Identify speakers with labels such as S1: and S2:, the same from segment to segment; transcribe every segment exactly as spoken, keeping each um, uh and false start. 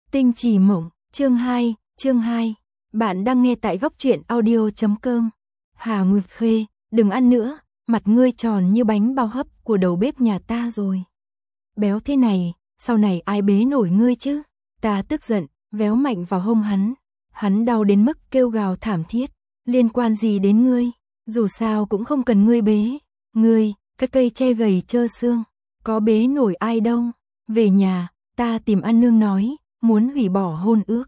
S1: Tinh trì mộng, chương hai, chương hai. Bạn đang nghe tại góc truyện audio chấm com. Hà Nguyệt Khê, đừng ăn nữa, mặt ngươi tròn như bánh bao hấp của đầu bếp nhà ta rồi. Béo thế này, sau này ai bế nổi ngươi chứ? Ta tức giận, véo mạnh vào hông hắn. Hắn đau đến mức kêu gào thảm thiết. Liên quan gì đến ngươi? Dù sao cũng không cần ngươi bế. Ngươi, cái cây tre gầy trơ xương, có bế nổi ai đâu. Về nhà, ta tìm A Nương nói, muốn hủy bỏ hôn ước.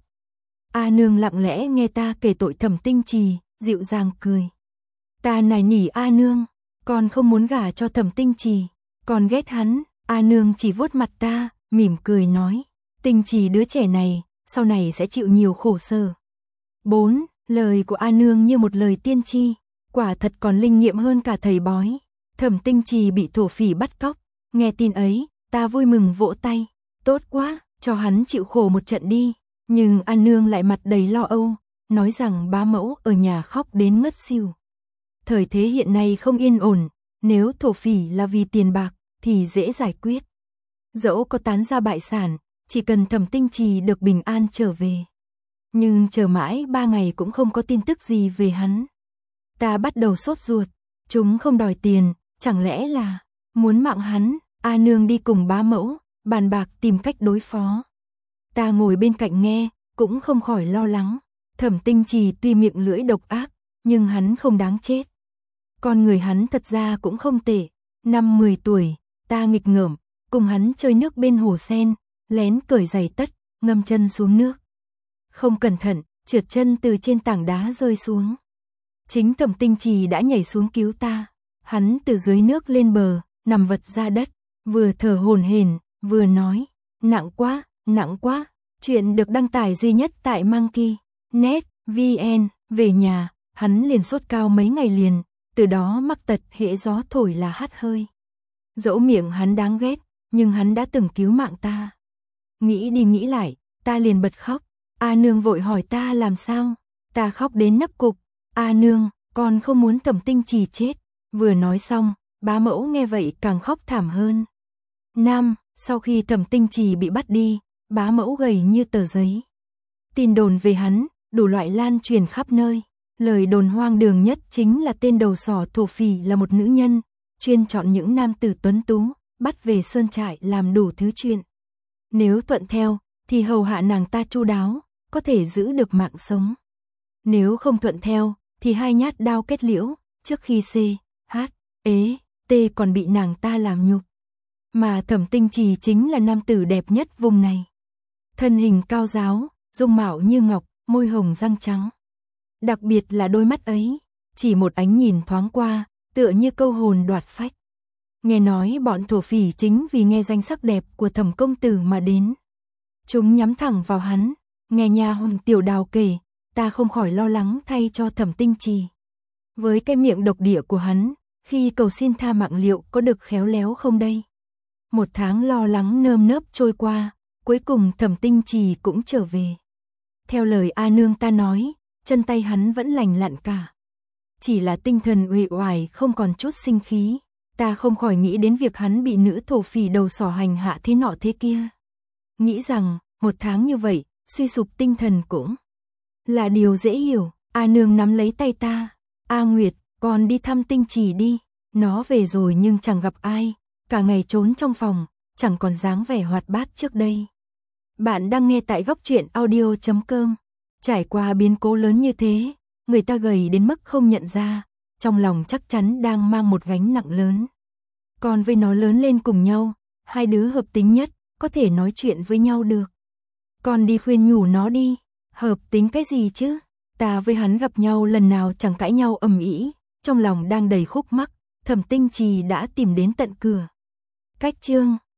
S1: A Nương lặng lẽ nghe ta kể tội Thẩm Tinh Trì, dịu dàng cười. Ta nài nỉ A Nương, con không muốn gả cho Thẩm Tinh Trì, con ghét hắn. A Nương chỉ vuốt mặt ta, mỉm cười nói, Tinh Trì đứa trẻ này, sau này sẽ chịu nhiều khổ sở. bốn. Lời của A Nương như một lời tiên tri, quả thật còn linh nghiệm hơn cả thầy bói. Thẩm Tinh Trì bị thổ phỉ bắt cóc, nghe tin ấy, ta vui mừng vỗ tay, tốt quá, cho hắn chịu khổ một trận đi. Nhưng A Nương lại mặt đầy lo âu, nói rằng bá mẫu ở nhà khóc đến ngất xỉu. Thời thế hiện nay không yên ổn, nếu thổ phỉ là vì tiền bạc thì dễ giải quyết. Dẫu có tán gia bại sản, chỉ cần Thẩm Tinh Trì được bình an trở về. Nhưng chờ mãi ba ngày cũng không có tin tức gì về hắn. Ta bắt đầu sốt ruột, chúng không đòi tiền, chẳng lẽ là muốn mạng hắn? A Nương đi cùng bá mẫu, bàn bạc tìm cách đối phó. Ta ngồi bên cạnh nghe, cũng không khỏi lo lắng. Thẩm Tinh Trì tuy miệng lưỡi độc ác, nhưng hắn không đáng chết. Con người hắn thật ra cũng không tệ. Năm mười tuổi, ta nghịch ngợm, cùng hắn chơi nước bên hồ sen, lén cởi giày tất, ngâm chân xuống nước. Không cẩn thận, trượt chân từ trên tảng đá rơi xuống. Chính Thẩm Tinh Trì đã nhảy xuống cứu ta. Hắn từ dưới nước lên bờ, nằm vật ra đất, vừa thở hổn hển, vừa nói, nặng quá, nặng quá. Chuyện được đăng tải duy nhất tại Monkey net vn. Về nhà, hắn liền sốt cao mấy ngày liền, từ đó mắc tật hễ gió thổi là hắt hơi. Dẫu miệng hắn đáng ghét, nhưng hắn đã từng cứu mạng ta. Nghĩ đi nghĩ lại, ta liền bật khóc. A Nương vội hỏi ta làm sao, ta khóc đến nấc cục. A Nương, con không muốn Thẩm Tinh Trì chết. Vừa nói xong, bá mẫu nghe vậy càng khóc thảm hơn. Năm, sau khi Thẩm Tinh Trì bị bắt đi, bá mẫu gầy như tờ giấy. Tin đồn về hắn, đủ loại lan truyền khắp nơi. Lời đồn hoang đường nhất chính là tên đầu sỏ thổ phỉ là một nữ nhân, chuyên chọn những nam tử tuấn tú, bắt về sơn trại làm đủ thứ chuyện. Nếu thuận theo, thì hầu hạ nàng ta chu đáo, có thể giữ được mạng sống. Nếu không thuận theo, thì hai nhát đao kết liễu, trước khi C, H, ế, T còn bị nàng ta làm nhục. Mà Thẩm Tinh Trì chính là nam tử đẹp nhất vùng này. Thân hình cao ráo, dung mạo như ngọc, môi hồng răng trắng. Đặc biệt là đôi mắt ấy, chỉ một ánh nhìn thoáng qua, tựa như câu hồn đoạt phách. Nghe nói bọn thổ phỉ chính vì nghe danh sắc đẹp của Thẩm công tử mà đến. Chúng nhắm thẳng vào hắn, nghe nha hoàn Tiểu Đào kể, ta không khỏi lo lắng thay cho Thẩm Tinh Trì. Với cái miệng độc địa của hắn, khi cầu xin tha mạng liệu có được khéo léo không đây? Một tháng lo lắng nơm nớp trôi qua, cuối cùng Thẩm Tinh Trì cũng trở về. Theo lời A Nương ta nói, chân tay hắn vẫn lành lặn cả. Chỉ là tinh thần uể oải không còn chút sinh khí. Ta không khỏi nghĩ đến việc hắn bị nữ thổ phỉ đầu sỏ hành hạ thế nọ thế kia. Nghĩ rằng, một tháng như vậy, suy sụp tinh thần cũng là điều dễ hiểu. A Nương nắm lấy tay ta. A Nguyệt, con đi thăm Tinh Trì đi. Nó về rồi nhưng chẳng gặp ai, cả ngày trốn trong phòng, chẳng còn dáng vẻ hoạt bát trước đây. Bạn đang nghe tại góc truyện audio chấm com. Trải qua biến cố lớn như thế, người ta gầy đến mức không nhận ra, trong lòng chắc chắn đang mang một gánh nặng lớn. Còn với nó lớn lên cùng nhau, hai đứa hợp tính nhất, có thể nói chuyện với nhau được. Con đi khuyên nhủ nó đi, hợp tính cái gì chứ? Ta với hắn gặp nhau lần nào chẳng cãi nhau ầm ĩ, trong lòng đang đầy khúc mắc, Thẩm Tinh Trì đã tìm đến tận cửa. Cách chương